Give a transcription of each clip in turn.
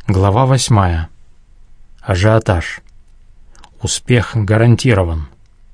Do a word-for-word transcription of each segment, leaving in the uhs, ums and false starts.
Глава восьмая. Ажиотаж. Успех гарантирован.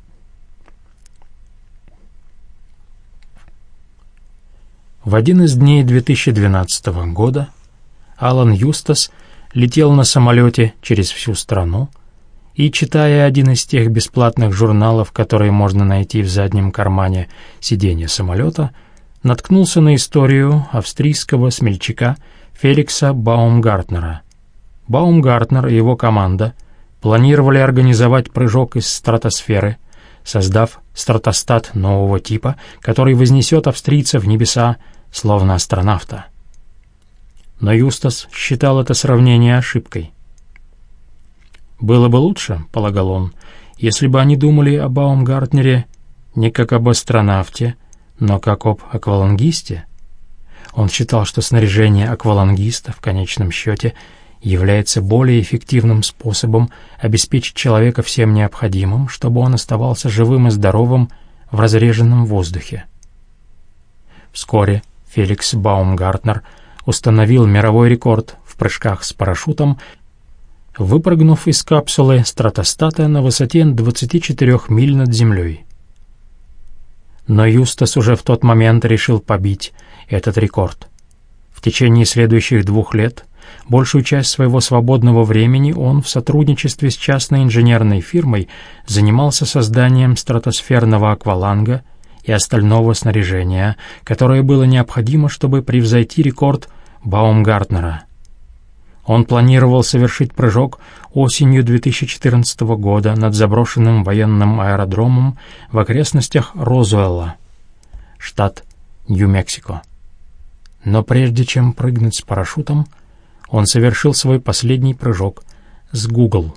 В один из дней две тысячи двенадцатого года Алан Юстас летел на самолете через всю страну и, читая один из тех бесплатных журналов, которые можно найти в заднем кармане сиденья самолета, наткнулся на историю австрийского смельчака Феликса Баумгартнера. Баумгартнер и его команда планировали организовать прыжок из стратосферы, создав стратостат нового типа, который вознесет австрийца в небеса, словно астронавта. Но Юстас считал это сравнение ошибкой. «Было бы лучше, — полагал он, — если бы они думали о Баумгартнере не как об астронавте, но как об аквалангисте». Он считал, что снаряжение аквалангиста в конечном счете является более эффективным способом обеспечить человека всем необходимым, чтобы он оставался живым и здоровым в разреженном воздухе. Вскоре Феликс Баумгартнер установил мировой рекорд в прыжках с парашютом, выпрыгнув из капсулы стратостата на высоте двадцати четырёх миль над землей. Но Юстас уже в тот момент решил побить этот рекорд. В течение следующих двух лет большую часть своего свободного времени он в сотрудничестве с частной инженерной фирмой занимался созданием стратосферного акваланга и остального снаряжения, которое было необходимо, чтобы превзойти рекорд Баумгартнера. Он планировал совершить прыжок осенью две тысячи четырнадцатого года над заброшенным военным аэродромом в окрестностях Розуэлла, штат Нью-Мексико. Но прежде чем прыгнуть с парашютом, он совершил свой последний прыжок с Google.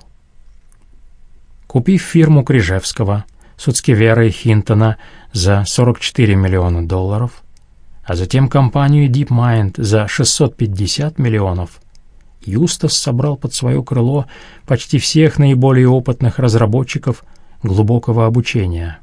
Купив фирму Крижевского, Суцкевера и Хинтона за сорок четыре миллиона долларов, а затем компанию DeepMind за шестьсот пятьдесят миллионов, Юстас собрал под свое крыло почти всех наиболее опытных разработчиков глубокого обучения.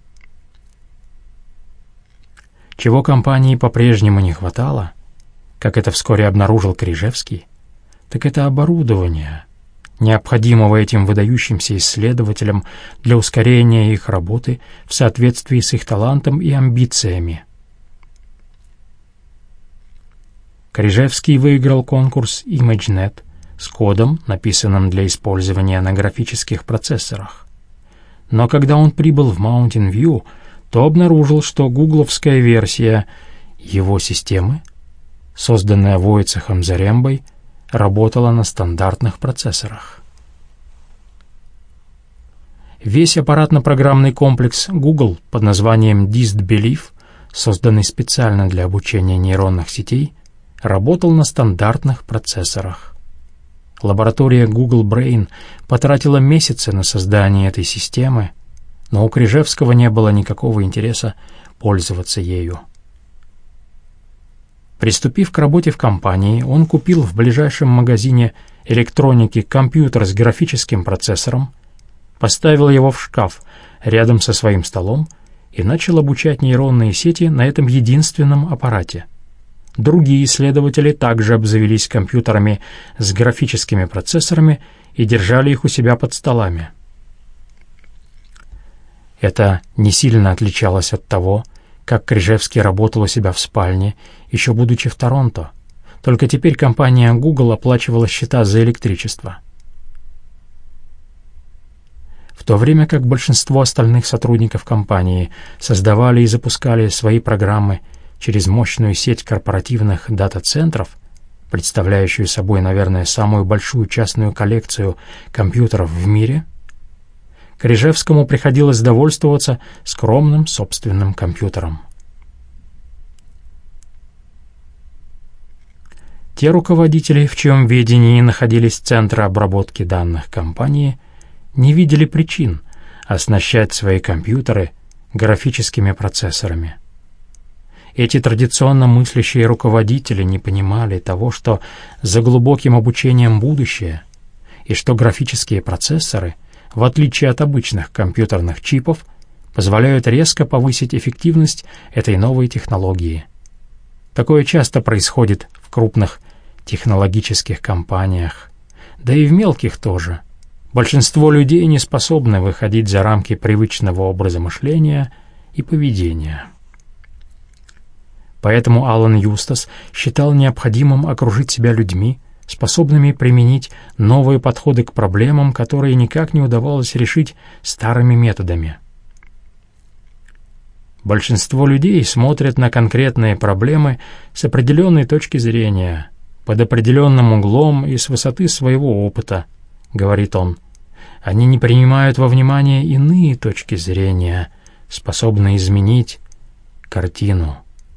Чего компании по-прежнему не хватало, как это вскоре обнаружил Крижевский, так это оборудование, необходимого этим выдающимся исследователям для ускорения их работы в соответствии с их талантом и амбициями. Крижевский выиграл конкурс ImageNet с кодом, написанным для использования на графических процессорах. Но когда он прибыл в Mountain View, то обнаружил, что гугловская версия его системы, созданная Войцехом Зарембой, работала на стандартных процессорах. Весь аппаратно-программный комплекс Google под названием DistBelief, созданный специально для обучения нейронных сетей, работал на стандартных процессорах. Лаборатория Google Brain потратила месяцы на создание этой системы, но у Крижевского не было никакого интереса пользоваться ею. Приступив к работе в компании, он купил в ближайшем магазине электроники компьютер с графическим процессором, поставил его в шкаф рядом со своим столом и начал обучать нейронные сети на этом единственном аппарате. Другие исследователи также обзавелись компьютерами с графическими процессорами и держали их у себя под столами. Это не сильно отличалось от того, как Крижевский работал у себя в спальне, еще будучи в Торонто, только теперь компания Google оплачивала счета за электричество. В то время как большинство остальных сотрудников компании создавали и запускали свои программы через мощную сеть корпоративных дата-центров, представляющую собой, наверное, самую большую частную коллекцию компьютеров в мире, Крижевскому приходилось довольствоваться скромным собственным компьютером. Те руководители, в чьем ведении находились центры обработки данных компании, не видели причин оснащать свои компьютеры графическими процессорами. Эти традиционно мыслящие руководители не понимали того, что за глубоким обучением будущее, и что графические процессоры, в отличие от обычных компьютерных чипов, позволяют резко повысить эффективность этой новой технологии. Такое часто происходит в крупных технологических компаниях, Да и в мелких тоже. Большинство людей не способны выходить за рамки привычного образа мышления и поведения. Поэтому Алан Юстас считал необходимым окружить себя людьми, способными применить новые подходы к проблемам, которые никак не удавалось решить старыми методами. Большинство людей смотрят на конкретные проблемы с определенной точки зрения, под определенным углом и с высоты своего опыта, говорит он. Они не принимают во внимание иные точки зрения, способные изменить картину.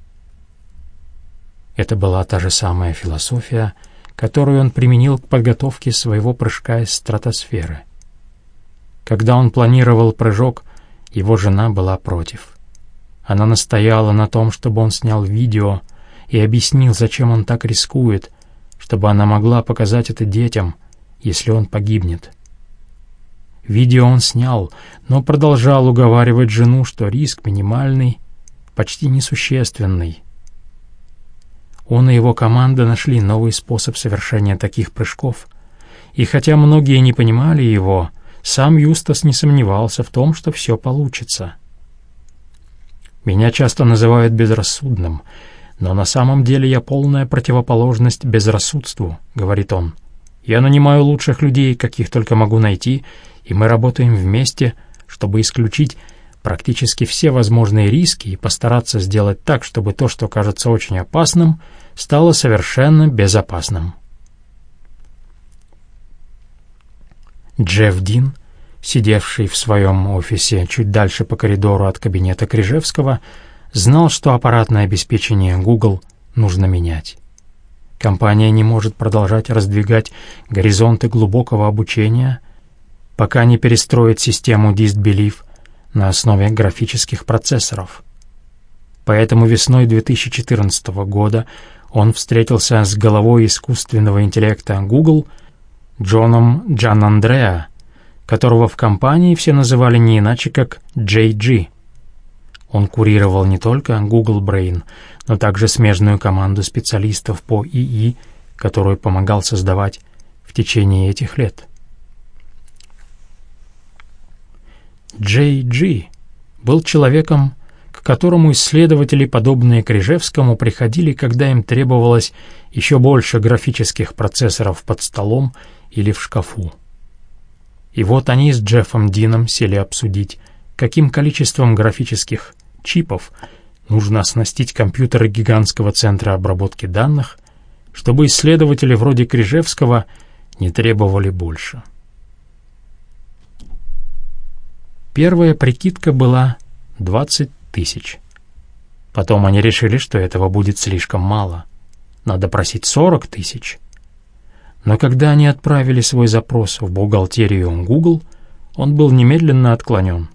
Это была та же самая философия, которую он применил к подготовке своего прыжка из стратосферы. Когда он планировал прыжок, его жена была против. Она настояла на том, чтобы он снял видео и объяснил, зачем он так рискует, чтобы она могла показать это детям, если он погибнет. Видео он снял, но продолжал уговаривать жену, что риск минимальный, почти несущественный. Он и его команда нашли новый способ совершения таких прыжков, и хотя многие не понимали его, сам Юстас не сомневался в том, что все получится. «Меня часто называют безрассудным, но на самом деле я полная противоположность безрассудству», — говорит он. «Я нанимаю лучших людей, каких только могу найти, и мы работаем вместе, чтобы исключить практически все возможные риски и постараться сделать так, чтобы то, что кажется очень опасным, стало совершенно безопасным». Джефф Дин, сидевший в своем офисе чуть дальше по коридору от кабинета Крижевского, знал, что аппаратное обеспечение Google нужно менять. Компания не может продолжать раздвигать горизонты глубокого обучения, пока не перестроит систему Disbelief на основе графических процессоров. Поэтому весной две тысячи четырнадцатого года он встретился с головой искусственного интеллекта Google Джоном Джанандреа, которого в компании все называли не иначе как джей джи. Он курировал не только Google Brain, но также смежную команду специалистов по ИИ, которую помогал создавать в течение этих лет. джей джи был человеком, к которому исследователи, подобные Крижевскому, приходили, когда им требовалось еще больше графических процессоров под столом или в шкафу. И вот они с Джеффом Дином сели обсудить, каким количеством графических чипов нужно оснастить компьютеры гигантского центра обработки данных, чтобы исследователи вроде Крижевского не требовали больше. Первая прикидка была двадцать тысяч. Потом они решили, что этого будет слишком мало. Надо просить сорок тысяч. Но когда они отправили свой запрос в бухгалтерию Google, он был немедленно отклонен.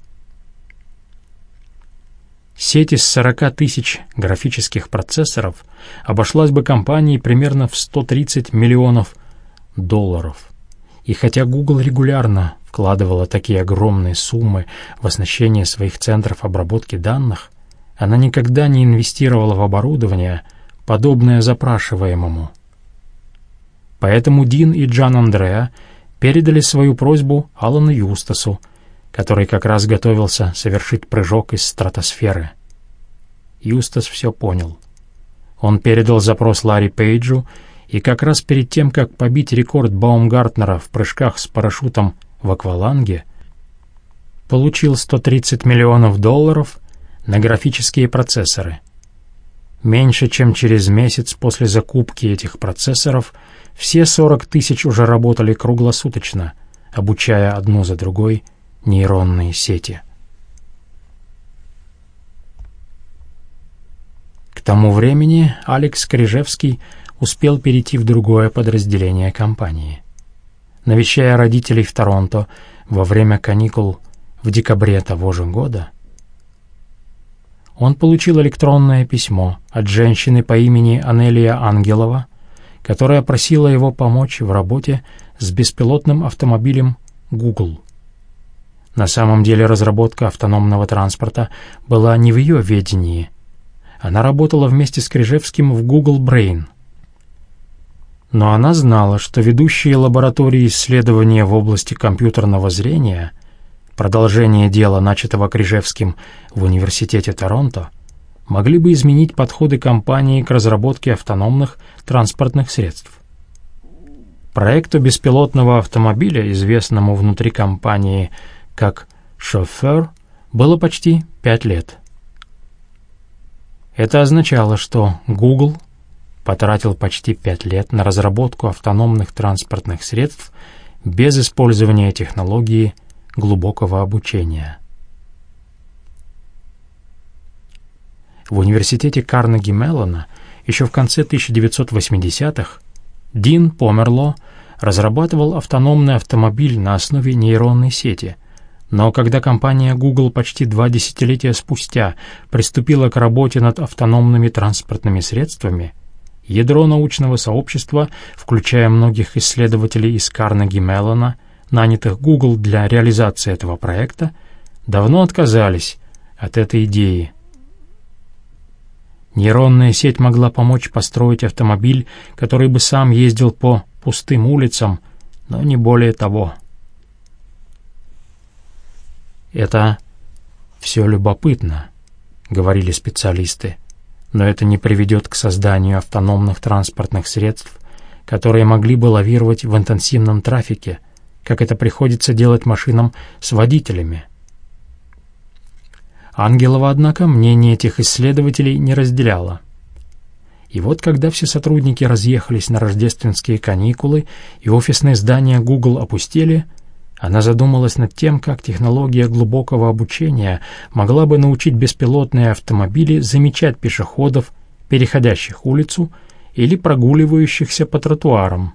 Сеть из сорока тысяч графических процессоров обошлась бы компании примерно в сто тридцать миллионов долларов. И хотя Google регулярно вкладывала такие огромные суммы в оснащение своих центров обработки данных, она никогда не инвестировала в оборудование, подобное запрашиваемому. Поэтому Дин и Джанандреа передали свою просьбу Алану Юстасу, который как раз готовился совершить прыжок из стратосферы. Юстас все понял. Он передал запрос Ларри Пейджу, и как раз перед тем, как побить рекорд Баумгартнера в прыжках с парашютом в акваланге, получил сто тридцать миллионов долларов на графические процессоры. Меньше чем через месяц после закупки этих процессоров все сорок тысяч уже работали круглосуточно, обучая одну за другой нейронные сети. К тому времени Алекс Крижевский успел перейти в другое подразделение компании. Навещая родителей в Торонто во время каникул в декабре того же года, он получил электронное письмо от женщины по имени Анелия Ангелова, которая просила его помочь в работе с беспилотным автомобилем Google. На самом деле разработка автономного транспорта была не в ее ведении. Она работала вместе с Крижевским в Google Brain. Но она знала, что ведущие лаборатории исследования в области компьютерного зрения, продолжение дела, начатого Крижевским в Университете Торонто, могли бы изменить подходы компании к разработке автономных транспортных средств. Проекту беспилотного автомобиля, известному внутри компании как «Chauffeur», было почти пять лет. Это означало, что Google потратил почти пять лет на разработку автономных транспортных средств без использования технологии глубокого обучения. В университете Карнеги-Меллона еще в конце тысяча девятьсот восьмидесятых Дин Померло разрабатывал автономный автомобиль на основе нейронной сети, но когда компания Google почти два десятилетия спустя приступила к работе над автономными транспортными средствами, ядро научного сообщества, включая многих исследователей из Карнеги-Меллона, нанятых Google для реализации этого проекта, давно отказались от этой идеи. Нейронная сеть могла помочь построить автомобиль, который бы сам ездил по пустым улицам, но не более того. «Это все любопытно», — говорили специалисты, «но это не приведет к созданию автономных транспортных средств, которые могли бы лавировать в интенсивном трафике, как это приходится делать машинам с водителями». Ангелова, однако, мнение этих исследователей не разделяла. И вот когда все сотрудники разъехались на рождественские каникулы и офисные здания Google опустели, она задумалась над тем, как технология глубокого обучения могла бы научить беспилотные автомобили замечать пешеходов, переходящих улицу или прогуливающихся по тротуарам.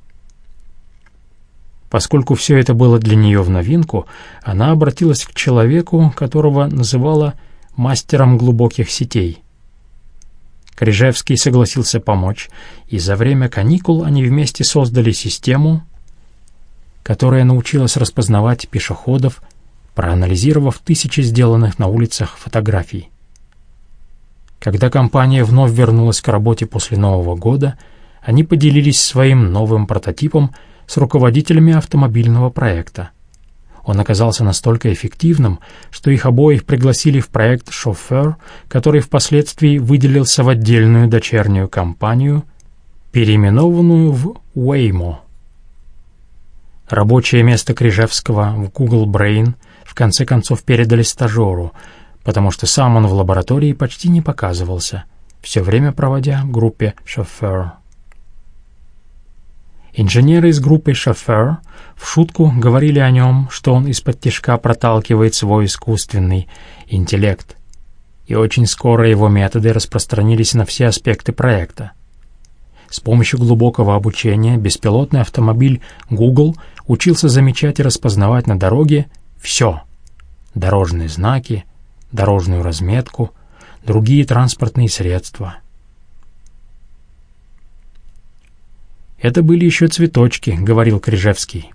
Поскольку все это было для нее в новинку, она обратилась к человеку, которого называла мастером глубоких сетей. Крижевский согласился помочь, и за время каникул они вместе создали систему, которая научилась распознавать пешеходов, проанализировав тысячи сделанных на улицах фотографий. Когда компания вновь вернулась к работе после Нового года, они поделились своим новым прототипом с руководителями автомобильного проекта. Он оказался настолько эффективным, что их обоих пригласили в проект «Chauffeur», который впоследствии выделился в отдельную дочернюю компанию, переименованную в Waymo. Рабочее место Крижевского в Google Brain в конце концов передали стажеру, потому что сам он в лаборатории почти не показывался, все время проводя в группе «Chauffeur». Инженеры из группы «Chauffeur» в шутку говорили о нем, что он из-под-тишка проталкивает свой искусственный интеллект, и очень скоро его методы распространились на все аспекты проекта. С помощью глубокого обучения беспилотный автомобиль Google учился замечать и распознавать на дороге все — дорожные знаки, дорожную разметку, другие транспортные средства. «Это были еще цветочки», — говорил Крижевский.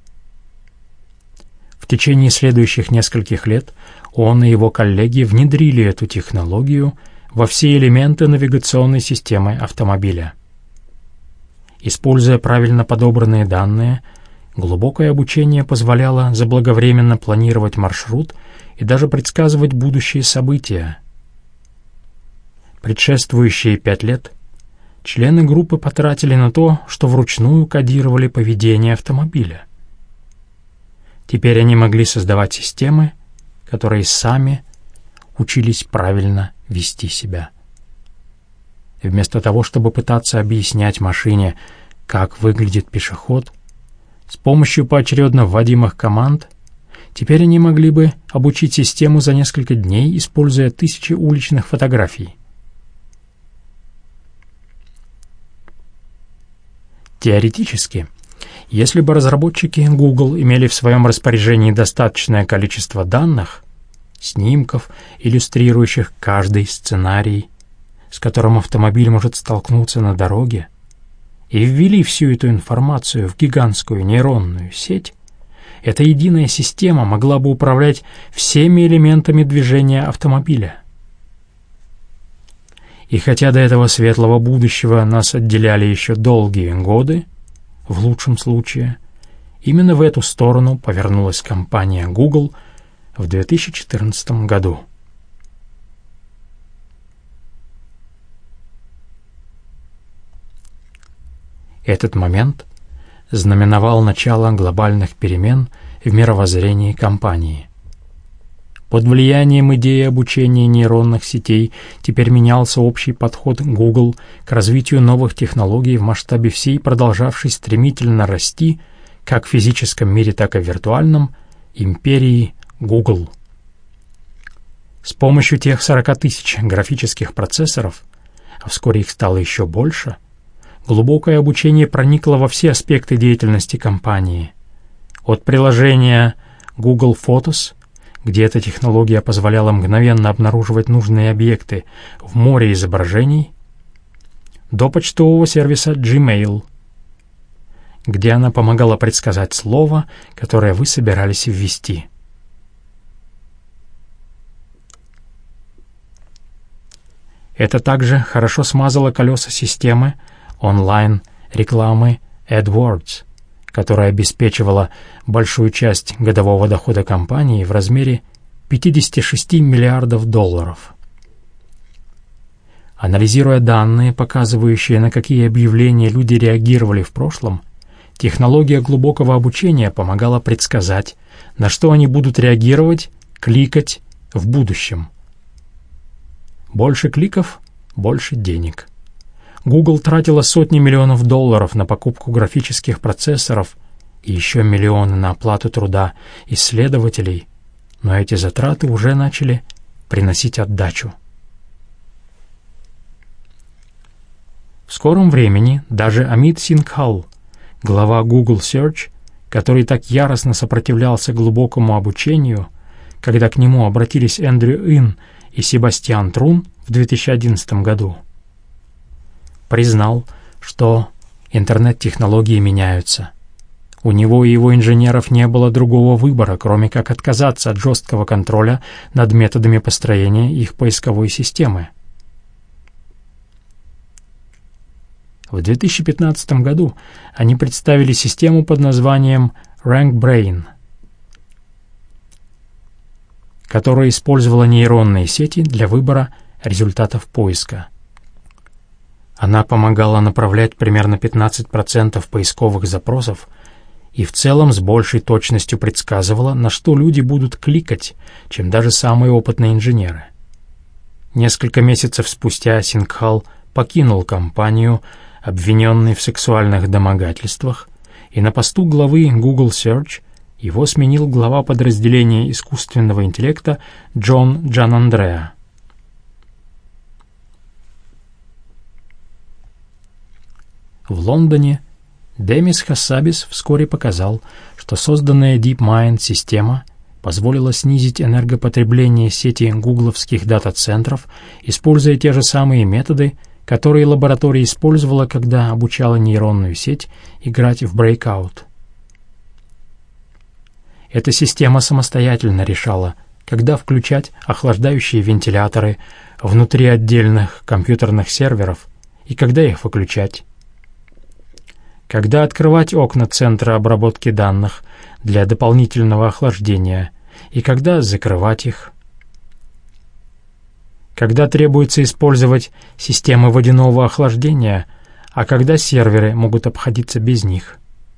В течение следующих нескольких лет он и его коллеги внедрили эту технологию во все элементы навигационной системы автомобиля. Используя правильно подобранные данные, глубокое обучение позволяло заблаговременно планировать маршрут и даже предсказывать будущие события. Предшествующие пять лет члены группы потратили на то, что вручную кодировали поведение автомобиля. Теперь они могли создавать системы, которые сами учились правильно вести себя. И вместо того, чтобы пытаться объяснять машине, как выглядит пешеход, с помощью поочередно вводимых команд, теперь они могли бы обучить систему за несколько дней, используя тысячи уличных фотографий. Теоретически, если бы разработчики Google имели в своем распоряжении достаточное количество данных, снимков, иллюстрирующих каждый сценарий, с которым автомобиль может столкнуться на дороге, и ввели всю эту информацию в гигантскую нейронную сеть, эта единая система могла бы управлять всеми элементами движения автомобиля. И хотя до этого светлого будущего нас отделяли еще долгие годы, в лучшем случае, именно в эту сторону повернулась компания Google в две тысячи четырнадцатом году. Этот момент знаменовал начало глобальных перемен в мировоззрении компании. Под влиянием идеи обучения нейронных сетей теперь менялся общий подход Google к развитию новых технологий в масштабе всей продолжавшей стремительно расти, как в физическом мире, так и в виртуальном, империи Google. С помощью тех сорока тысяч графических процессоров, а вскоре их стало еще больше, глубокое обучение проникло во все аспекты деятельности компании. От приложения Google Photos, где эта технология позволяла мгновенно обнаруживать нужные объекты в море изображений, до почтового сервиса Gmail, где она помогала предсказать слово, которое вы собирались ввести. Это также хорошо смазало колеса системы онлайн-рекламы AdWords, которая обеспечивала большую часть годового дохода компании в размере пятьдесят шесть миллиардов долларов. Анализируя данные, показывающие, на какие объявления люди реагировали в прошлом, технология глубокого обучения помогала предсказать, на что они будут реагировать, кликать в будущем. Больше кликов — больше денег. Google тратила сотни миллионов долларов на покупку графических процессоров и еще миллионы на оплату труда исследователей, но эти затраты уже начали приносить отдачу. В скором времени даже Амит Сингхал, глава Google Search, который так яростно сопротивлялся глубокому обучению, когда к нему обратились Эндрю Ин и Себастьян Трун в две тысячи одиннадцатом году, признал, что интернет-технологии меняются. У него и его инженеров не было другого выбора, кроме как отказаться от жесткого контроля над методами построения их поисковой системы. В две тысячи пятнадцатом году они представили систему под названием RankBrain, которая использовала нейронные сети для выбора результатов поиска. Она помогала направлять примерно пятнадцать процентов поисковых запросов и в целом с большей точностью предсказывала, на что люди будут кликать, чем даже самые опытные инженеры. Несколько месяцев спустя Сингхал покинул компанию, обвиненный в сексуальных домогательствах, и на посту главы Google Search его сменил глава подразделения искусственного интеллекта Джон Джанандреа. В Лондоне Демис Хассабис вскоре показал, что созданная DeepMind-система позволила снизить энергопотребление сети гугловских дата-центров, используя те же самые методы, которые лаборатория использовала, когда обучала нейронную сеть играть в Breakout. Эта система самостоятельно решала, когда включать охлаждающие вентиляторы внутри отдельных компьютерных серверов и когда их выключать, когда открывать окна центра обработки данных для дополнительного охлаждения и когда закрывать их, когда требуется использовать системы водяного охлаждения, а когда серверы могут обходиться без них.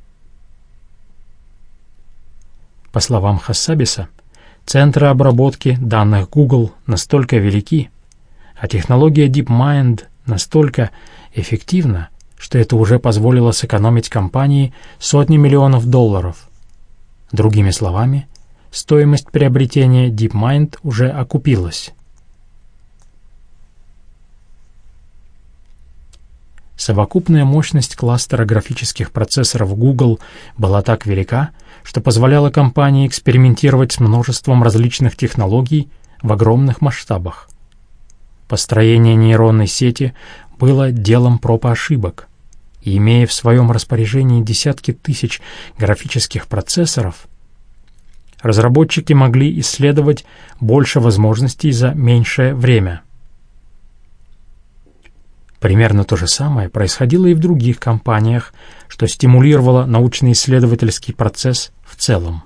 По словам Хассабиса, центры обработки данных Google настолько велики, а технология DeepMind настолько эффективна, что это уже позволило сэкономить компании сотни миллионов долларов. Другими словами, стоимость приобретения DeepMind уже окупилась. Совокупная мощность кластера графических процессоров Google была так велика, что позволяла компании экспериментировать с множеством различных технологий в огромных масштабах. Построение нейронной сети было делом проб и ошибок, и, имея в своем распоряжении десятки тысяч графических процессоров, разработчики могли исследовать больше возможностей за меньшее время. Примерно то же самое происходило и в других компаниях, что стимулировало научно-исследовательский процесс в целом.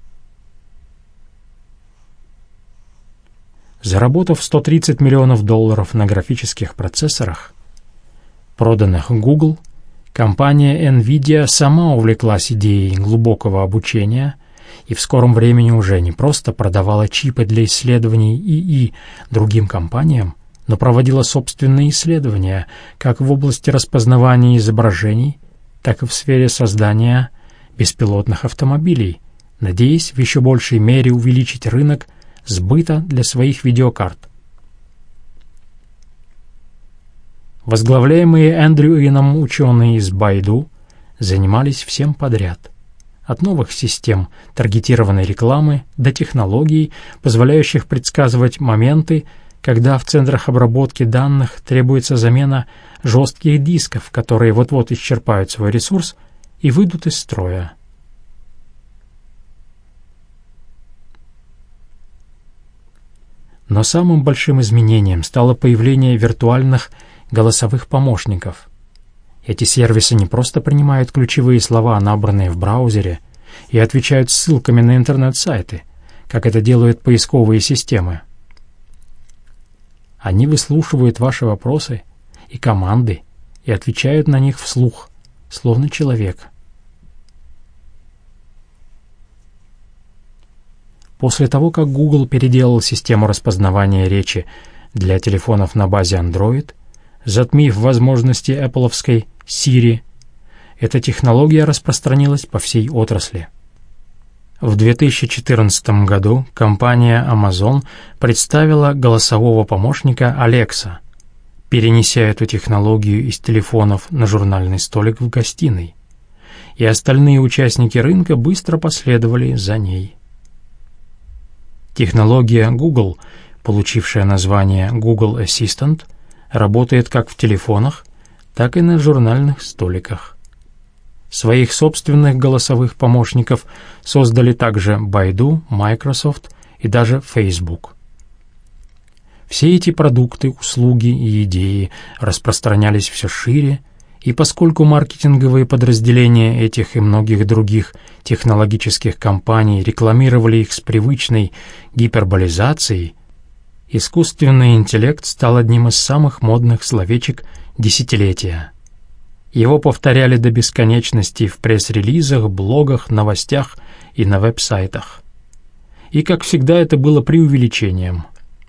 Заработав сто тридцать миллионов долларов на графических процессорах, проданных Google, компания NVIDIA сама увлеклась идеей глубокого обучения и в скором времени уже не просто продавала чипы для исследований ИИ другим компаниям, но проводила собственные исследования как в области распознавания изображений, так и в сфере создания беспилотных автомобилей, надеясь в еще большей мере увеличить рынок сбыта для своих видеокарт. Возглавляемые Эндрю Ином ученые из Baidu занимались всем подряд, от новых систем таргетированной рекламы до технологий, позволяющих предсказывать моменты, когда в центрах обработки данных требуется замена жестких дисков, которые вот-вот исчерпают свой ресурс и выйдут из строя. Но самым большим изменением стало появление виртуальных голосовых помощников. Эти сервисы не просто принимают ключевые слова, набранные в браузере, и отвечают ссылками на интернет-сайты, как это делают поисковые системы. Они выслушивают ваши вопросы и команды и отвечают на них вслух, словно человек. После того, как Google переделал систему распознавания речи для телефонов на базе Android, затмив возможности Apple'овской Siri, эта технология распространилась по всей отрасли. В две тысячи четырнадцатом году компания Amazon представила голосового помощника Alexa, перенеся эту технологию из телефонов на журнальный столик в гостиной, и остальные участники рынка быстро последовали за ней. Технология Google, получившая название Google Assistant, работает как в телефонах, так и на журнальных столиках. Своих собственных голосовых помощников создали также Baidu, Microsoft и даже Facebook. Все эти продукты, услуги и идеи распространялись все шире, и поскольку маркетинговые подразделения этих и многих других технологических компаний рекламировали их с привычной гиперболизацией, искусственный интеллект стал одним из самых модных словечек десятилетия. Его повторяли до бесконечности в пресс-релизах, блогах, новостях и на веб-сайтах. И, как всегда, это было преувеличением.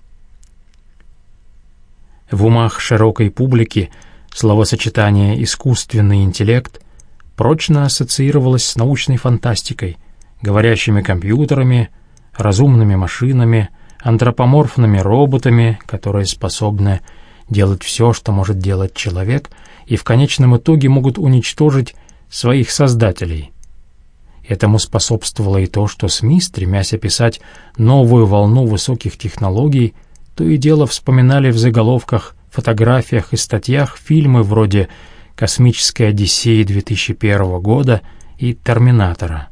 В умах широкой публики словосочетание «искусственный интеллект» прочно ассоциировалось с научной фантастикой, говорящими компьютерами, разумными машинами, антропоморфными роботами, которые способны делать все, что может делать человек, и в конечном итоге могут уничтожить своих создателей. Этому способствовало и то, что СМИ, стремясь описать новую волну высоких технологий, то и дело вспоминали в заголовках, фотографиях и статьях фильмы вроде «Космической Одиссеи» две тысячи первого года и «Терминатора».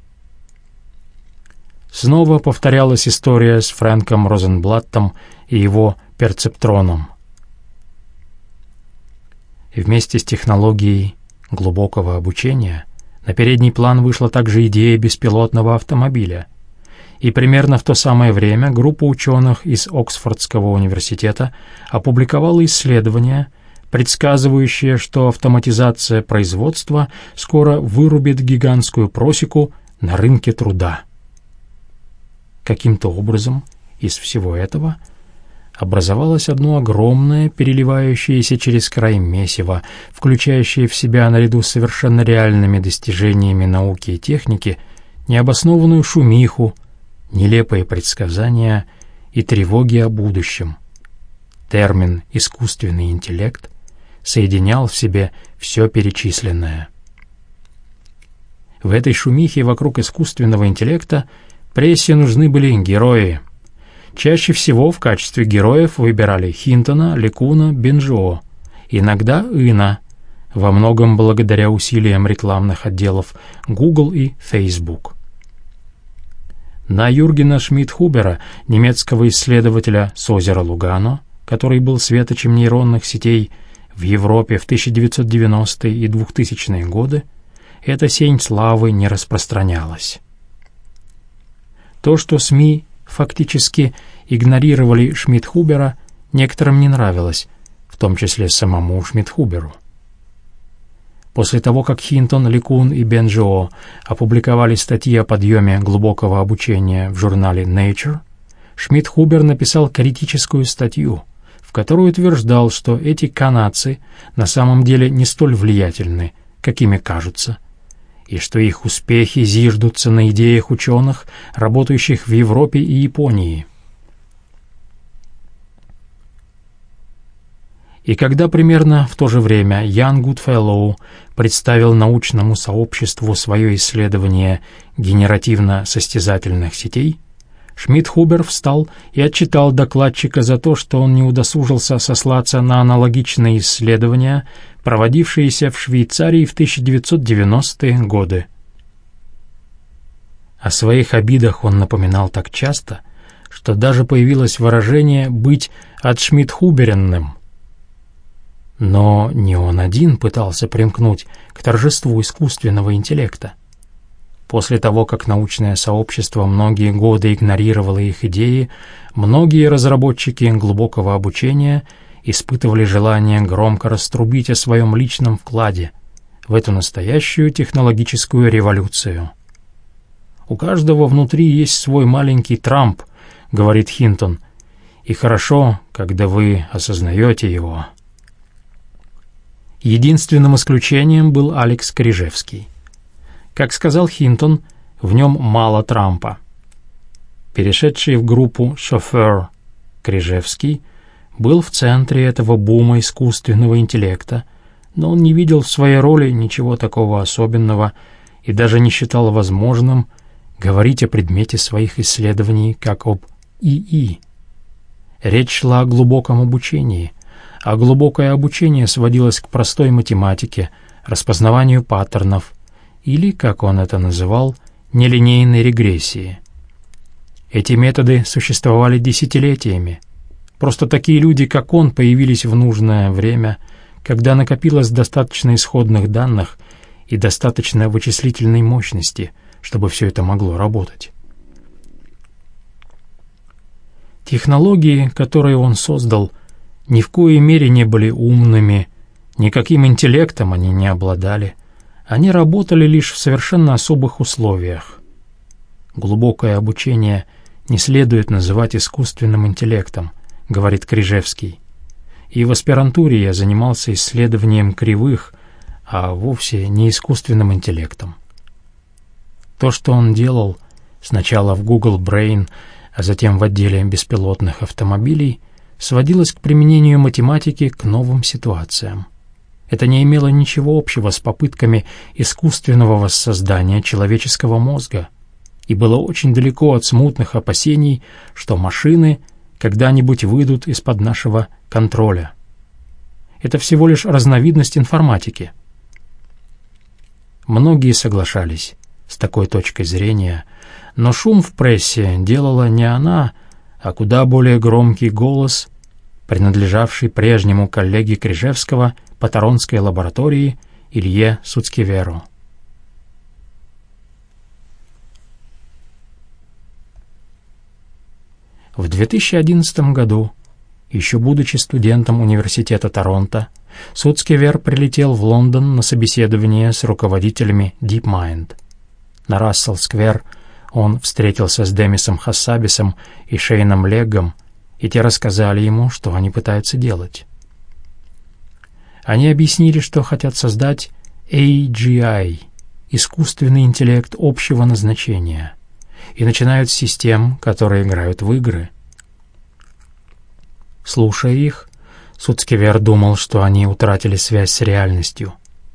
Снова повторялась история с Фрэнком Розенблаттом и его перцептроном. И вместе с технологией глубокого обучения на передний план вышла также идея беспилотного автомобиля. И примерно в то самое время группа ученых из Оксфордского университета опубликовала исследование, предсказывающее, что автоматизация производства скоро вырубит гигантскую просеку на рынке труда. Каким-то образом из всего этого образовалось одно огромное, переливающееся через край месиво, включающее в себя наряду с совершенно реальными достижениями науки и техники необоснованную шумиху, нелепые предсказания и тревоги о будущем. Термин «искусственный интеллект» соединял в себе все перечисленное. В этой шумихе вокруг искусственного интеллекта прессе нужны были герои. Чаще всего в качестве героев выбирали Хинтона, Лекуна, Бенжио, иногда Ина, во многом благодаря усилиям рекламных отделов Google и Facebook. На Юргена Шмидхубера, немецкого исследователя с озера Лугано, который был светочем нейронных сетей, В Европе в тысяча девятьсот девяностые и двухтысячные годы эта сень славы не распространялась. То, что СМИ фактически игнорировали Шмидхубера, некоторым не нравилось, в том числе самому Шмидхуберу. После того, как Хинтон, Ликун и Бенджио опубликовали статьи о подъеме глубокого обучения в журнале Nature, Шмидхубер написал критическую статью, в которой утверждал, что эти канадцы на самом деле не столь влиятельны, какими кажутся, и что их успехи зиждутся на идеях ученых, работающих в Европе и Японии. И когда примерно в то же время Ян Гудфеллоу представил научному сообществу свое исследование генеративно-состязательных сетей, Шмидхубер встал и отчитал докладчика за то, что он не удосужился сослаться на аналогичные исследования, проводившиеся в Швейцарии в тысяча девятьсот девяностые годы. О своих обидах он напоминал так часто, что даже появилось выражение «быть отшмидхуберенным». Но не он один пытался примкнуть к торжеству искусственного интеллекта. После того, как научное сообщество многие годы игнорировало их идеи, многие разработчики глубокого обучения испытывали желание громко раструбить о своем личном вкладе в эту настоящую технологическую революцию. «У каждого внутри есть свой маленький Трамп», — говорит Хинтон, — «и хорошо, когда вы осознаете его». Единственным исключением был Алекс Крижевский. Как сказал Хинтон, в нем мало Трампа. Перешедший в группу «Шофер» Крижевский был в центре этого бума искусственного интеллекта, но он не видел в своей роли ничего такого особенного и даже не считал возможным говорить о предмете своих исследований как об ИИ. Речь шла о глубоком обучении, а глубокое обучение сводилось к простой математике, распознаванию паттернов, или, как он это называл, нелинейной регрессии. Эти методы существовали десятилетиями. Просто такие люди, как он, появились в нужное время, когда накопилось достаточно исходных данных и достаточно вычислительной мощности, чтобы все это могло работать. Технологии, которые он создал, ни в коей мере не были умными, никаким интеллектом они не обладали. Они работали лишь в совершенно особых условиях. Глубокое обучение не следует называть искусственным интеллектом, говорит Крижевский. И в аспирантуре я занимался исследованием кривых, а вовсе не искусственным интеллектом. То, что он делал сначала в Google Brain, а затем в отделе беспилотных автомобилей, сводилось к применению математики к новым ситуациям. Это не имело ничего общего с попытками искусственного воссоздания человеческого мозга и было очень далеко от смутных опасений, что машины когда-нибудь выйдут из-под нашего контроля. Это всего лишь разновидность информатики. Многие соглашались с такой точкой зрения, но шум в прессе делала не она, а куда более громкий голос, принадлежавший прежнему коллеге Крижевского по Торонской лаборатории Илье Суцкиверу. В две тысячи одиннадцатом году, еще будучи студентом университета Торонто, Суцкивер прилетел в Лондон на собеседование с руководителями DeepMind. На Рассел-сквер он встретился с Демисом Хассабисом и Шейном Леггом, и те рассказали ему, что они пытаются делать. Они объяснили, что хотят создать эй джи ай — искусственный интеллект общего назначения, и начинают с систем, которые играют в игры. Слушая их, Суцкивер думал, что они утратили связь с реальностью.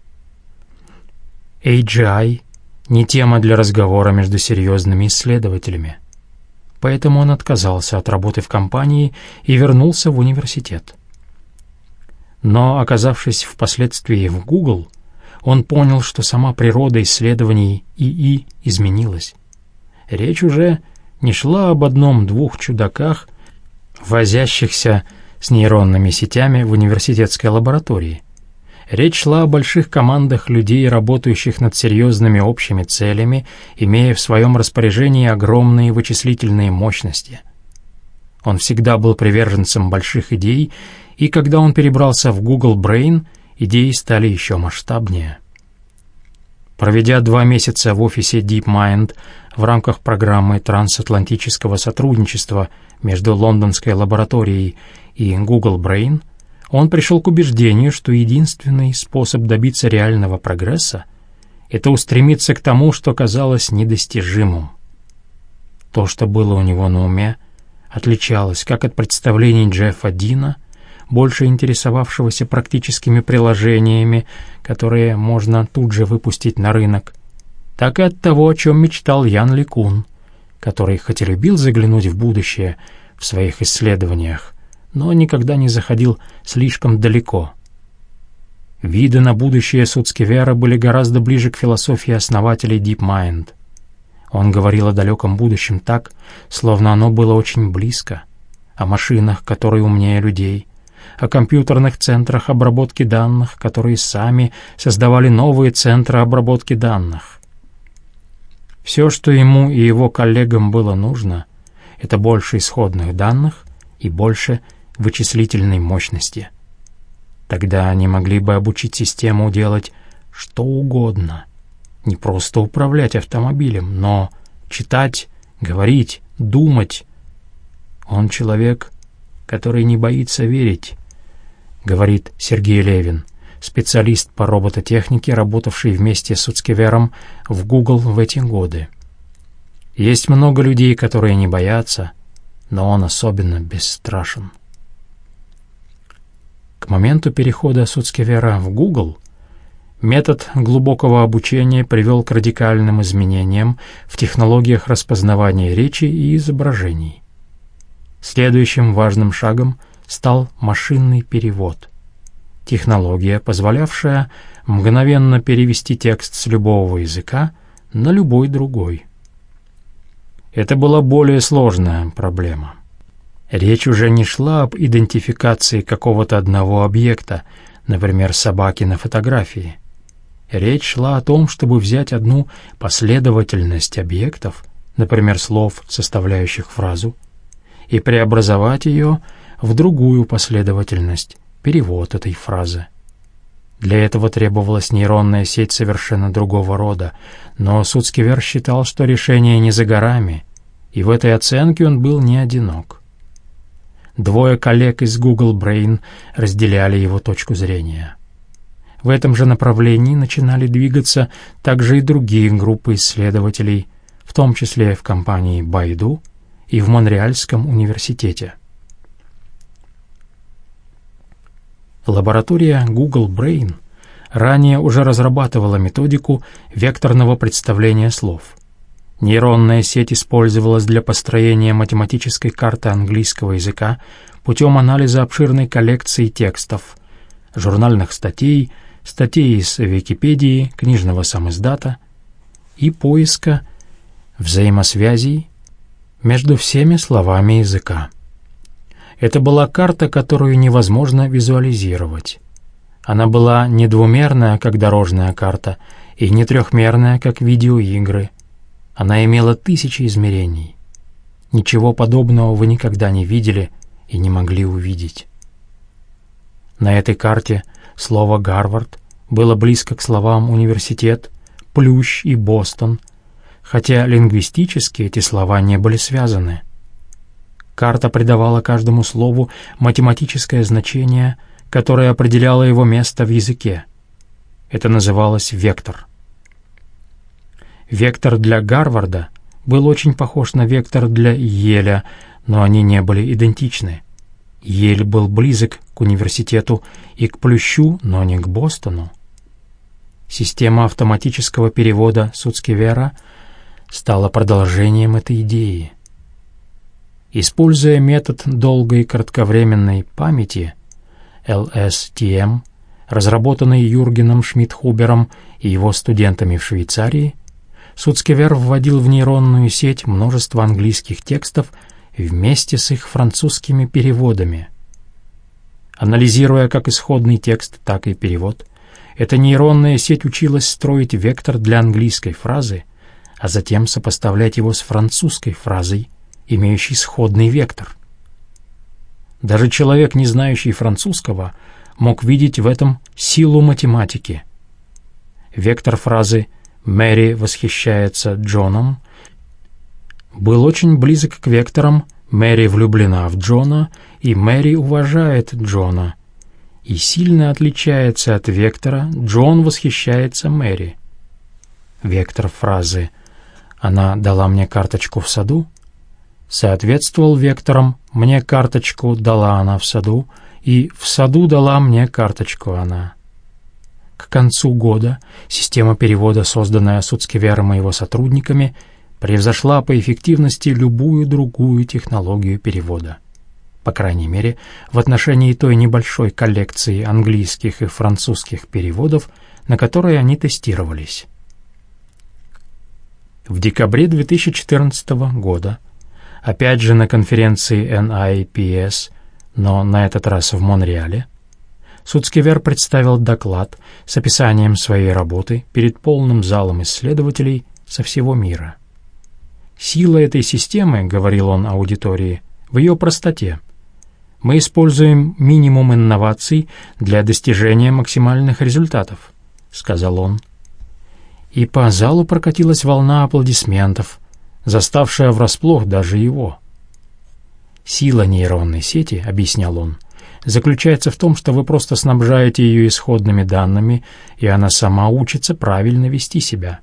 эй джи ай — не тема для разговора между серьезными исследователями. Поэтому он отказался от работы в компании и вернулся в университет. Но, оказавшись впоследствии в Google, он понял, что сама природа исследований ИИ изменилась. Речь уже не шла об одном-двух чудаках, возящихся с нейронными сетями в университетской лаборатории. Речь шла о больших командах людей, работающих над серьезными общими целями, имея в своем распоряжении огромные вычислительные мощности. Он всегда был приверженцем больших идей, и когда он перебрался в Google Brain, идеи стали еще масштабнее. Проведя два месяца в офисе DeepMind в рамках программы трансатлантического сотрудничества между лондонской лабораторией и Google Brain, он пришел к убеждению, что единственный способ добиться реального прогресса — это устремиться к тому, что казалось недостижимым. То, что было у него на уме, отличалось как от представлений Джеффа Дина, больше интересовавшегося практическими приложениями, которые можно тут же выпустить на рынок, так и от того, о чем мечтал Ян LeCun, который хоть и любил заглянуть в будущее в своих исследованиях, но никогда не заходил слишком далеко. Виды на будущее Суцкивера были гораздо ближе к философии основателей DeepMind. Он говорил о далеком будущем так, словно оно было очень близко, о машинах, которые умнее людей, о компьютерных центрах обработки данных, которые сами создавали новые центры обработки данных. Все, что ему и его коллегам было нужно, это больше исходных данных и больше вычислительной мощности. Тогда они могли бы обучить систему делать что угодно, не просто управлять автомобилем, но читать, говорить, думать. Он человек, который не боится верить, говорит Сергей Левин, специалист по робототехнике, работавший вместе с Суцкивером в Google в эти годы. Есть много людей, которые не боятся, но он особенно бесстрашен. К моменту перехода Суцкивера в Google метод глубокого обучения привел к радикальным изменениям в технологиях распознавания речи и изображений. Следующим важным шагом стал машинный перевод. Технология, позволявшая мгновенно перевести текст с любого языка на любой другой. Это была более сложная проблема. Речь уже не шла об идентификации какого-то одного объекта, например, собаки на фотографии. Речь шла о том, чтобы взять одну последовательность объектов, например, слов, составляющих фразу, и преобразовать ее в другую последовательность, перевод этой фразы. Для этого требовалась нейронная сеть совершенно другого рода, но Суцкивер считал, что решение не за горами, и в этой оценке он был не одинок. Двое коллег из Google Brain разделяли его точку зрения. В этом же направлении начинали двигаться также и другие группы исследователей, в том числе в компании Baidu и в Монреальском университете. Лаборатория Google Brain ранее уже разрабатывала методику векторного представления слов. Нейронная сеть использовалась для построения математической карты английского языка путем анализа обширной коллекции текстов, журнальных статей, статей из Википедии, книжного самиздата и поиска взаимосвязей между всеми словами языка. Это была карта, которую невозможно визуализировать. Она была не двумерная, как дорожная карта, и не трехмерная, как видеоигры. Она имела тысячи измерений. Ничего подобного вы никогда не видели и не могли увидеть. На этой карте слово «Гарвард» было близко к словам «университет», «плющ» и «Бостон», хотя лингвистически эти слова не были связаны. Карта придавала каждому слову математическое значение, которое определяло его место в языке. Это называлось вектор. Вектор для Гарварда был очень похож на вектор для Йеля, но они не были идентичны. Йель был близок к университету и к Плющу, но не к Бостону. Система автоматического перевода Суцкивера стала продолжением этой идеи. Используя метод долгой и кратковременной памяти, эл эс ти эм, разработанный Юргеном Шмидхубером и его студентами в Швейцарии, Суцкивер вводил в нейронную сеть множество английских текстов вместе с их французскими переводами. Анализируя как исходный текст, так и перевод, эта нейронная сеть училась строить вектор для английской фразы, а затем сопоставлять его с французской фразой, имеющей сходный вектор. Даже человек, не знающий французского, мог видеть в этом силу математики. Вектор фразы «Мэри восхищается Джоном» был очень близок к векторам «Мэри влюблена в Джона» и «Мэри уважает Джона», и сильно отличается от вектора «Джон восхищается Мэри». Вектор фразы «Она дала мне карточку в саду» соответствовал векторам «Мне карточку дала она в саду» и «В саду дала мне карточку она». К концу года система перевода, созданная Суцкивером и его сотрудниками, превзошла по эффективности любую другую технологию перевода. По крайней мере, в отношении той небольшой коллекции английских и французских переводов, на которой они тестировались. В декабре две тысячи четырнадцатого года, опять же на конференции эн ай пи эс, но на этот раз в Монреале, Суцкивер представил доклад с описанием своей работы перед полным залом исследователей со всего мира. «Сила этой системы, — говорил он аудитории, — в ее простоте. Мы используем минимум инноваций для достижения максимальных результатов», — сказал он. И по залу прокатилась волна аплодисментов, заставшая врасплох даже его. «Сила нейронной сети, — объяснял он, — заключается в том, что вы просто снабжаете ее исходными данными, и она сама учится правильно вести себя.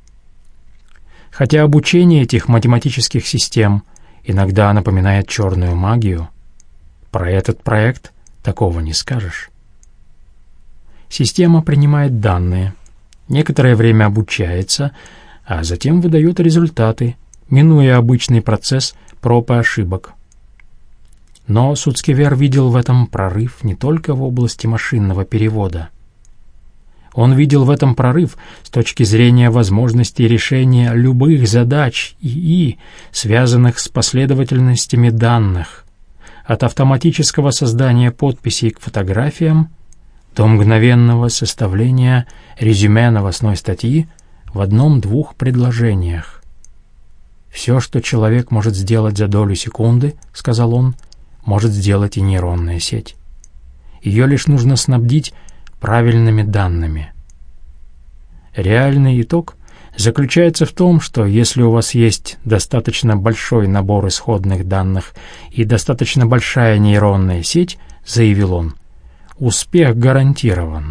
Хотя обучение этих математических систем иногда напоминает черную магию, про этот проект такого не скажешь. Система принимает данные, некоторое время обучается, а затем выдает результаты, минуя обычный процесс проб и ошибок. Но Суцкивер видел в этом прорыв не только в области машинного перевода. Он видел в этом прорыв с точки зрения возможности решения любых задач ИИ, связанных с последовательностями данных, от автоматического создания подписей к фотографиям до мгновенного составления резюме новостной статьи в одном-двух предложениях. «Все, что человек может сделать за долю секунды, — сказал он, — может сделать и нейронная сеть. Ее лишь нужно снабдить правильными данными». Реальный итог заключается в том, что если у вас есть достаточно большой набор исходных данных и достаточно большая нейронная сеть, — заявил он, — успех гарантирован.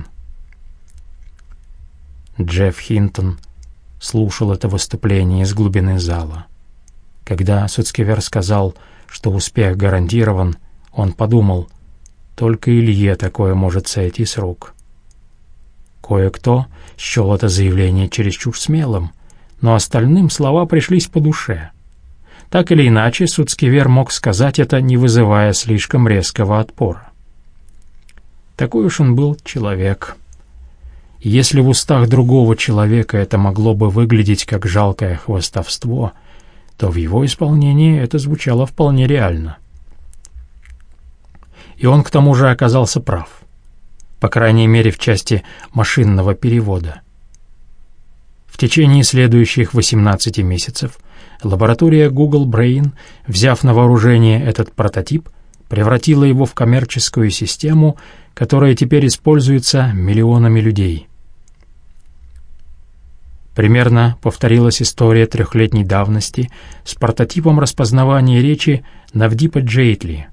Джефф Хинтон слушал это выступление из глубины зала. Когда Суцкивер сказал, что успех гарантирован, он подумал, только Илье такое может сойти с рук. Кое-кто счел это заявление чересчур смелым, но остальным слова пришлись по душе. Так или иначе, Суцкивер мог сказать это, не вызывая слишком резкого отпора. Такой уж он был человек. Если в устах другого человека это могло бы выглядеть как жалкое хвастовство, то в его исполнении это звучало вполне реально. И он к тому же оказался прав, по крайней мере в части машинного перевода. В течение следующих восемнадцати месяцев лаборатория Google Brain, взяв на вооружение этот прототип, превратила его в коммерческую систему, которая теперь используется миллионами людей. Примерно повторилась история трехлетней давности с прототипом распознавания речи Навдипа Джейтли.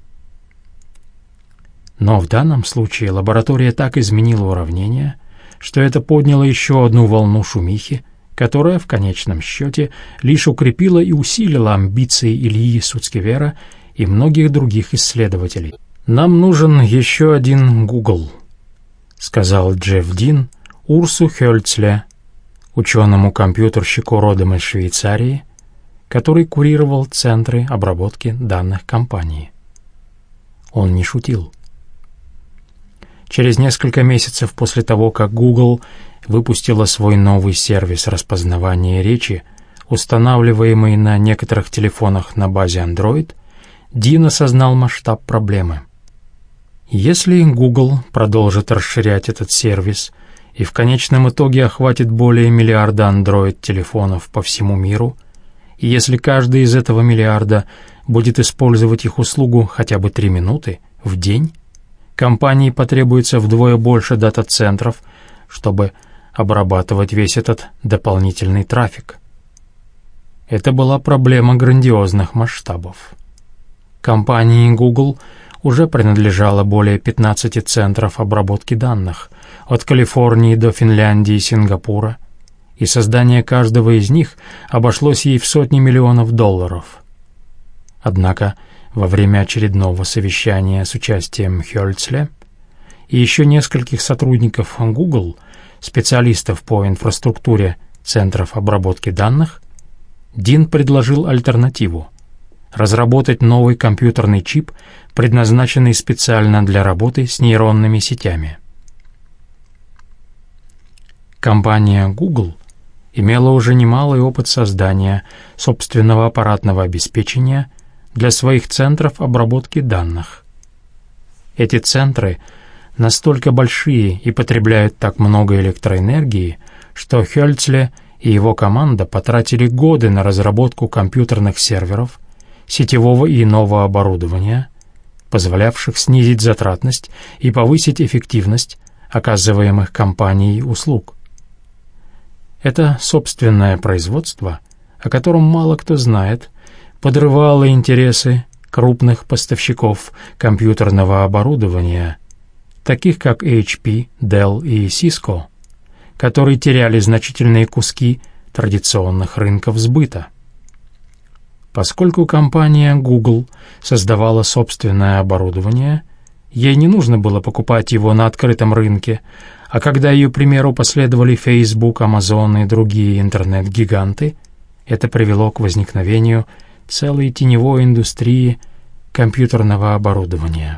Но в данном случае лаборатория так изменила уравнение, что это подняло еще одну волну шумихи, которая в конечном счете лишь укрепила и усилила амбиции Ильи Суцкивера и многих других исследователей. «Нам нужен еще один Google», — сказал Джефф Дин Урсу Хёльцле, ученому-компьютерщику родом из Швейцарии, который курировал центры обработки данных компании. Он не шутил. Через несколько месяцев после того, как Google выпустила свой новый сервис распознавания речи, устанавливаемый на некоторых телефонах на базе Android, Дин осознал масштаб проблемы. Если Google продолжит расширять этот сервис и в конечном итоге охватит более миллиарда Android-телефонов по всему миру, и если каждый из этого миллиарда будет использовать их услугу хотя бы три минуты в день, компании потребуется вдвое больше дата-центров, чтобы обрабатывать весь этот дополнительный трафик. Это была проблема грандиозных масштабов. Компании Google уже принадлежало более пятнадцати центров обработки данных, от Калифорнии до Финляндии и Сингапура, и создание каждого из них обошлось ей в сотни миллионов долларов. Однако во время очередного совещания с участием Хёльцле и еще нескольких сотрудников Google, специалистов по инфраструктуре центров обработки данных, Дин предложил альтернативу — разработать новый компьютерный чип, предназначенный специально для работы с нейронными сетями. Компания Google имела уже немалый опыт создания собственного аппаратного обеспечения для своих центров обработки данных. Эти центры настолько большие и потребляют так много электроэнергии, что Хёльцле и его команда потратили годы на разработку компьютерных серверов, сетевого и иного оборудования, позволявших снизить затратность и повысить эффективность оказываемых компанией услуг. Это собственное производство, о котором мало кто знает, подрывало интересы крупных поставщиков компьютерного оборудования, таких как эйч пи, Dell и Cisco, которые теряли значительные куски традиционных рынков сбыта. Поскольку компания Google создавала собственное оборудование, ей не нужно было покупать его на открытом рынке, а когда ее примеру последовали Facebook, Amazon и другие интернет-гиганты, это привело к возникновению целой теневой индустрии компьютерного оборудования.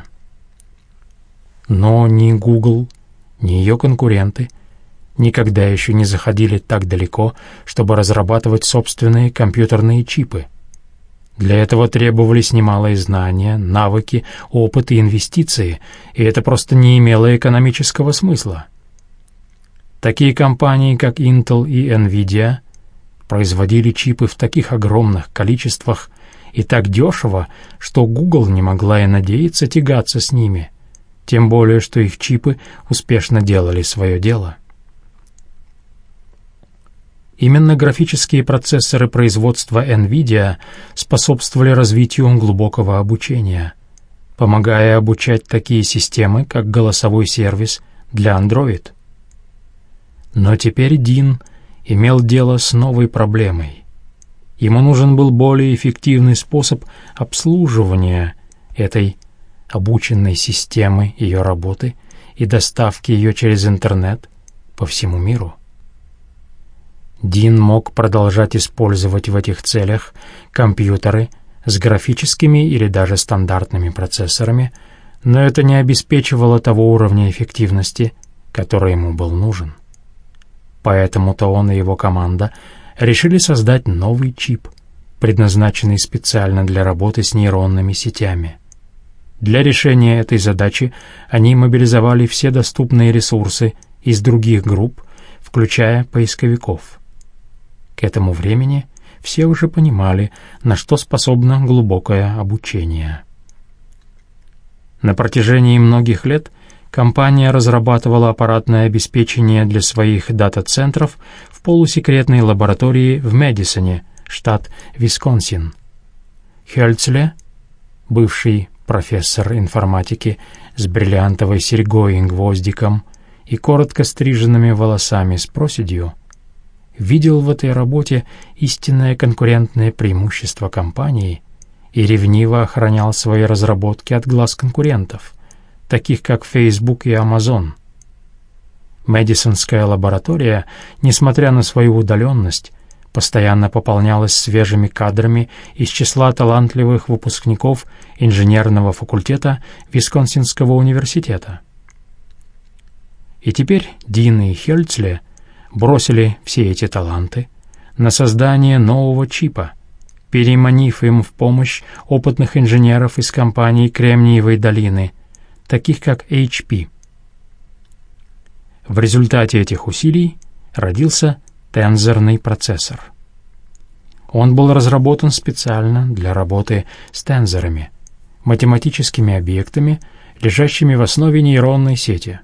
Но ни Google, ни ее конкуренты никогда еще не заходили так далеко, чтобы разрабатывать собственные компьютерные чипы. Для этого требовались немалые знания, навыки, опыт и инвестиции, и это просто не имело экономического смысла. Такие компании, как Intel и Nvidia, производили чипы в таких огромных количествах и так дешево, что Google не могла и надеяться тягаться с ними, тем более что их чипы успешно делали свое дело. Именно графические процессоры производства Nvidia способствовали развитию глубокого обучения, помогая обучать такие системы, как голосовой сервис для Android. Но теперь Дин имел дело с новой проблемой. Ему нужен был более эффективный способ обслуживания этой обученной системы, ее работы и доставки ее через интернет по всему миру. Дин мог продолжать использовать в этих целях компьютеры с графическими или даже стандартными процессорами, но это не обеспечивало того уровня эффективности, который ему был нужен. Поэтому-то он и его команда решили создать новый чип, предназначенный специально для работы с нейронными сетями. Для решения этой задачи они мобилизовали все доступные ресурсы из других групп, включая поисковиков. К этому времени все уже понимали, на что способно глубокое обучение. На протяжении многих лет компания разрабатывала аппаратное обеспечение для своих дата-центров в полусекретной лаборатории в Мэдисоне, штат Висконсин. Хёльцле, бывший профессор информатики с бриллиантовой серьгой и гвоздиком и коротко стриженными волосами с проседью, видел в этой работе истинное конкурентное преимущество компании и ревниво охранял свои разработки от глаз конкурентов, таких как Facebook и Amazon. Мэдисонская лаборатория, несмотря на свою удаленность, постоянно пополнялась свежими кадрами из числа талантливых выпускников инженерного факультета Висконсинского университета. И теперь Дин и Хёльцле бросили все эти таланты на создание нового чипа, переманив им в помощь опытных инженеров из компании Кремниевой долины, таких как эйч пи. В результате этих усилий родился тензорный процессор. Он был разработан специально для работы с тензорами, математическими объектами, лежащими в основе нейронной сети.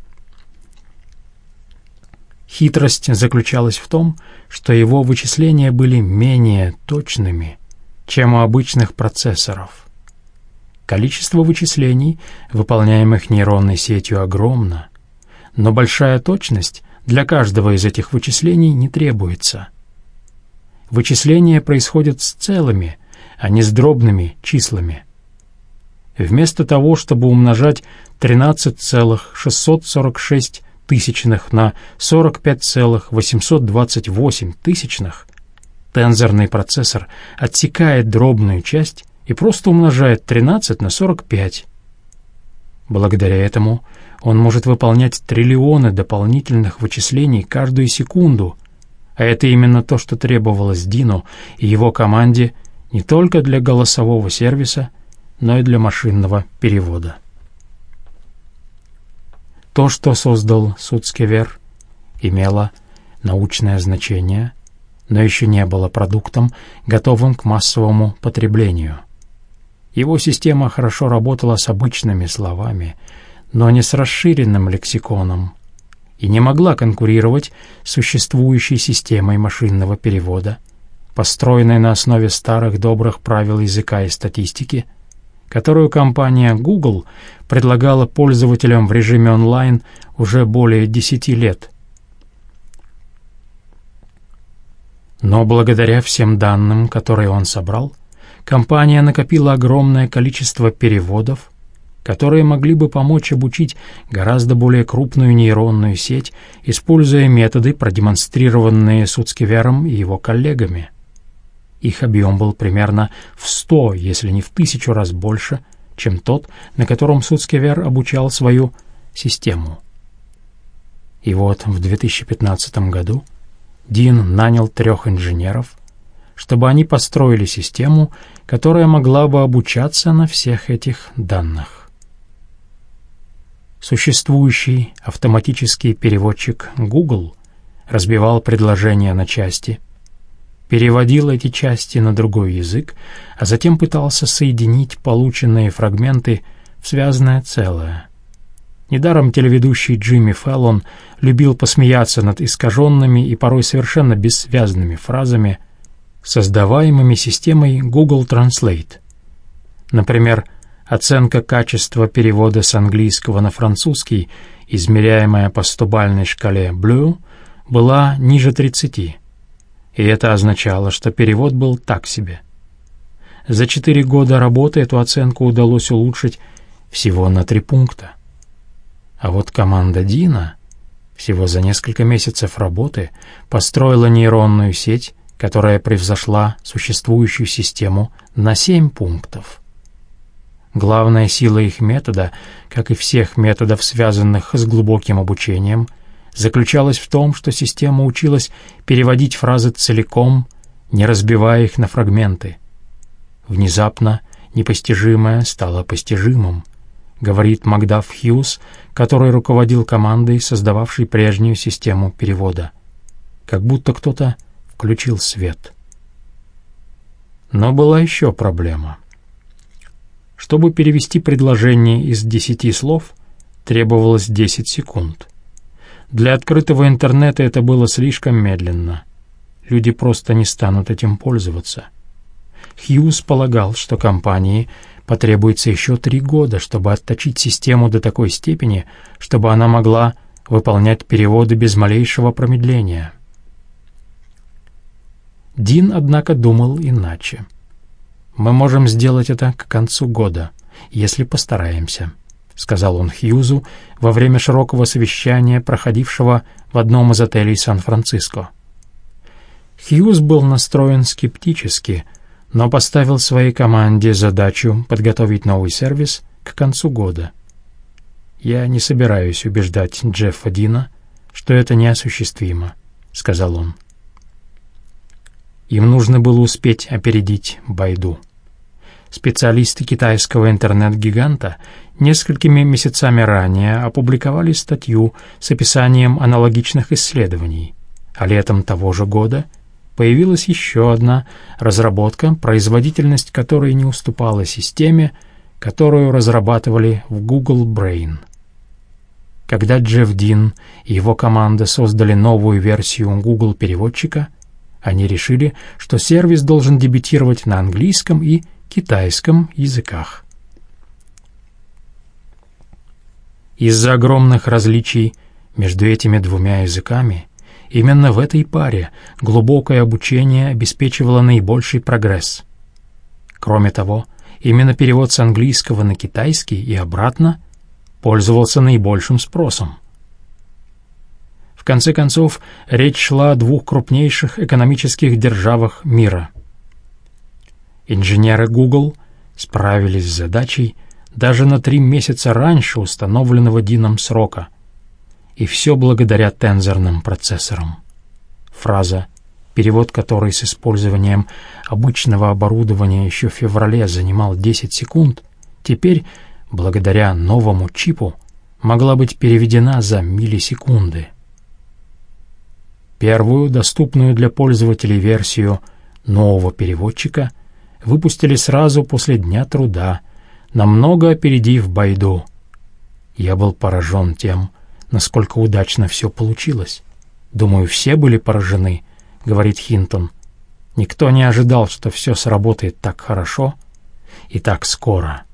Хитрость заключалась в том, что его вычисления были менее точными, чем у обычных процессоров. Количество вычислений, выполняемых нейронной сетью, огромно, но большая точность для каждого из этих вычислений не требуется. Вычисления происходят с целыми, а не с дробными числами. Вместо того, чтобы умножать тринадцать целых шестьсот сорок шесть тысячных на сорок пять целых восемьсот двадцать восемь тысячных, тензорный процессор отсекает дробную часть и просто умножает тринадцать на сорок пять. Благодаря этому он может выполнять триллионы дополнительных вычислений каждую секунду, а это именно то, что требовалось Дину и его команде не только для голосового сервиса, но и для машинного перевода. То, что создал Суцкевер, имело научное значение, но еще не было продуктом, готовым к массовому потреблению. Его система хорошо работала с обычными словами, но не с расширенным лексиконом, и не могла конкурировать с существующей системой машинного перевода, построенной на основе старых добрых правил языка и статистики, которую компания Google предлагала пользователям в режиме онлайн уже более десяти лет. Но благодаря всем данным, которые он собрал, компания накопила огромное количество переводов, которые могли бы помочь обучить гораздо более крупную нейронную сеть, используя методы, продемонстрированные Суцкевером и его коллегами. Их объем был примерно в сто, если не в тысячу раз больше, чем тот, на котором Суцкевер обучал свою систему. И вот в две тысячи пятнадцатом году Дин нанял трех инженеров, чтобы они построили систему, которая могла бы обучаться на всех этих данных. Существующий автоматический переводчик Google разбивал предложения на части, переводил эти части на другой язык, а затем пытался соединить полученные фрагменты в связанное целое. Недаром телеведущий Джимми Фэллон любил посмеяться над искаженными и порой совершенно бессвязными фразами, создаваемыми системой Google Translate. Например, оценка качества перевода с английского на французский, измеряемая по стобальной шкале Блю, была ниже тридцати. И это означало, что перевод был так себе. За четыре года работы эту оценку удалось улучшить всего на три пункта. А вот команда Дина всего за несколько месяцев работы построила нейронную сеть, которая превзошла существующую систему на семь пунктов. Главная сила их метода, как и всех методов, связанных с глубоким обучением, заключалась в том, что система училась переводить фразы целиком, не разбивая их на фрагменты. Внезапно непостижимое стало постижимым, говорит Макдаф Хьюз, который руководил командой, создававшей прежнюю систему перевода. Как будто кто-то включил свет. Но была еще проблема. Чтобы перевести предложение из десяти слов, требовалось десять секунд. Для открытого интернета это было слишком медленно. Люди просто не станут этим пользоваться. Хьюз полагал, что компании потребуется еще три года, чтобы отточить систему до такой степени, чтобы она могла выполнять переводы без малейшего промедления. Дин, однако, думал иначе. «Мы можем сделать это к концу года, если постараемся», — сказал он Хьюзу во время широкого совещания, проходившего в одном из отелей Сан-Франциско. Хьюз был настроен скептически, но поставил своей команде задачу подготовить новый сервис к концу года. «Я не собираюсь убеждать Джеффа Дина, что это неосуществимо», — сказал он. Им нужно было успеть опередить Байду. Специалисты китайского интернет-гиганта несколькими месяцами ранее опубликовали статью с описанием аналогичных исследований, а летом того же года появилась еще одна разработка, производительность которой не уступала системе, которую разрабатывали в Google Brain. Когда Джефф Дин и его команда создали новую версию Google переводчика, они решили, что сервис должен дебютировать на английском и китайском языках. Из-за огромных различий между этими двумя языками именно в этой паре глубокое обучение обеспечивало наибольший прогресс. Кроме того, именно перевод с английского на китайский и обратно пользовался наибольшим спросом. В конце концов, речь шла о двух крупнейших экономических державах мира. Инженеры Google справились с задачей даже на три месяца раньше установленного Дином срока, и все благодаря тензорным процессорам. Фраза, перевод которой с использованием обычного оборудования еще в феврале занимал десять секунд, теперь, благодаря новому чипу, могла быть переведена за миллисекунды. Первую, доступную для пользователей версию нового переводчика, выпустили сразу после Дня труда, намного опередив Байду. Я был поражен тем, насколько удачно все получилось. Думаю, все были поражены, говорит Хинтон. Никто не ожидал, что все сработает так хорошо и так скоро.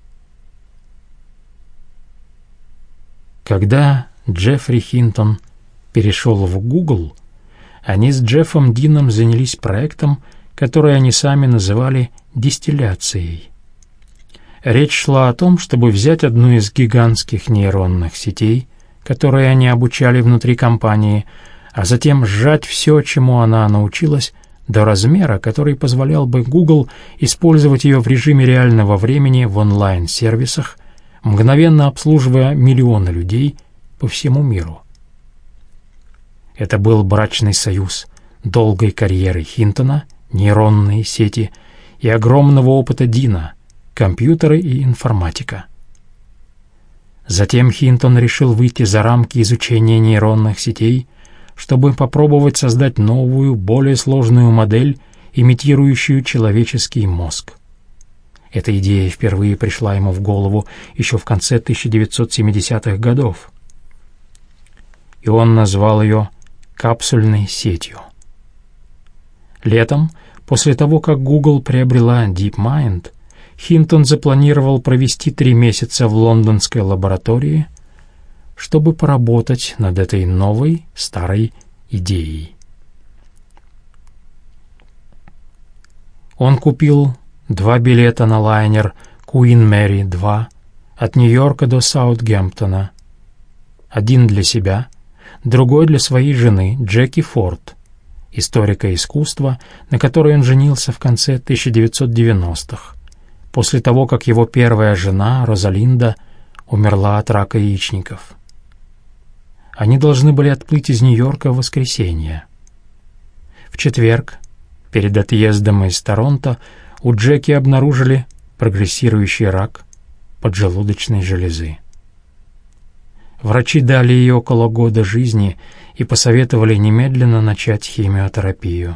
Когда Джеффри Хинтон перешел в Google, они с Джеффом Дином занялись проектом, который они сами называли дистилляцией. Речь шла о том, чтобы взять одну из гигантских нейронных сетей, которые они обучали внутри компании, а затем сжать все, чему она научилась, до размера, который позволял бы Google использовать ее в режиме реального времени в онлайн-сервисах, мгновенно обслуживая миллионы людей по всему миру. Это был брачный союз долгой карьеры Хинтона, нейронные сети и огромного опыта Дина, компьютеры и информатика. Затем Хинтон решил выйти за рамки изучения нейронных сетей, чтобы попробовать создать новую, более сложную модель, имитирующую человеческий мозг. Эта идея впервые пришла ему в голову еще в конце тысяча девятьсот семидесятых годов, и он назвал ее капсульной сетью. Летом, после того, как Google приобрела DeepMind, Хинтон запланировал провести три месяца в лондонской лаборатории, чтобы поработать над этой новой, старой идеей. Он купил два билета на лайнер Queen Mary два от Нью-Йорка до Саутгемптона. Один для себя, другой для своей жены Джеки Форд, историка искусства, на которой он женился в конце тысяча девятьсот девяностых, после того, как его первая жена, Розалинда, умерла от рака яичников. Они должны были отплыть из Нью-Йорка в воскресенье. В четверг, перед отъездом из Торонто, у Джеки обнаружили прогрессирующий рак поджелудочной железы. Врачи дали ей около года жизни и посоветовали немедленно начать химиотерапию.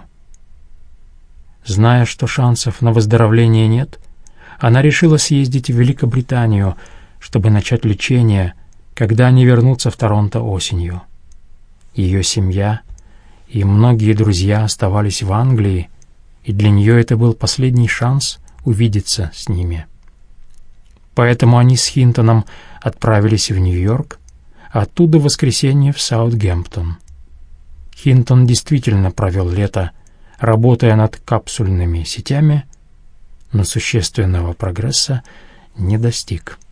Зная, что шансов на выздоровление нет, она решила съездить в Великобританию, чтобы начать лечение, когда они вернутся в Торонто осенью. Ее семья и многие друзья оставались в Англии, и для нее это был последний шанс увидеться с ними. Поэтому они с Хинтоном отправились в Нью-Йорк, а оттуда в воскресенье в Саутгемптон. Хинтон действительно провел лето, работая над капсульными сетями, но существенного прогресса не достиг.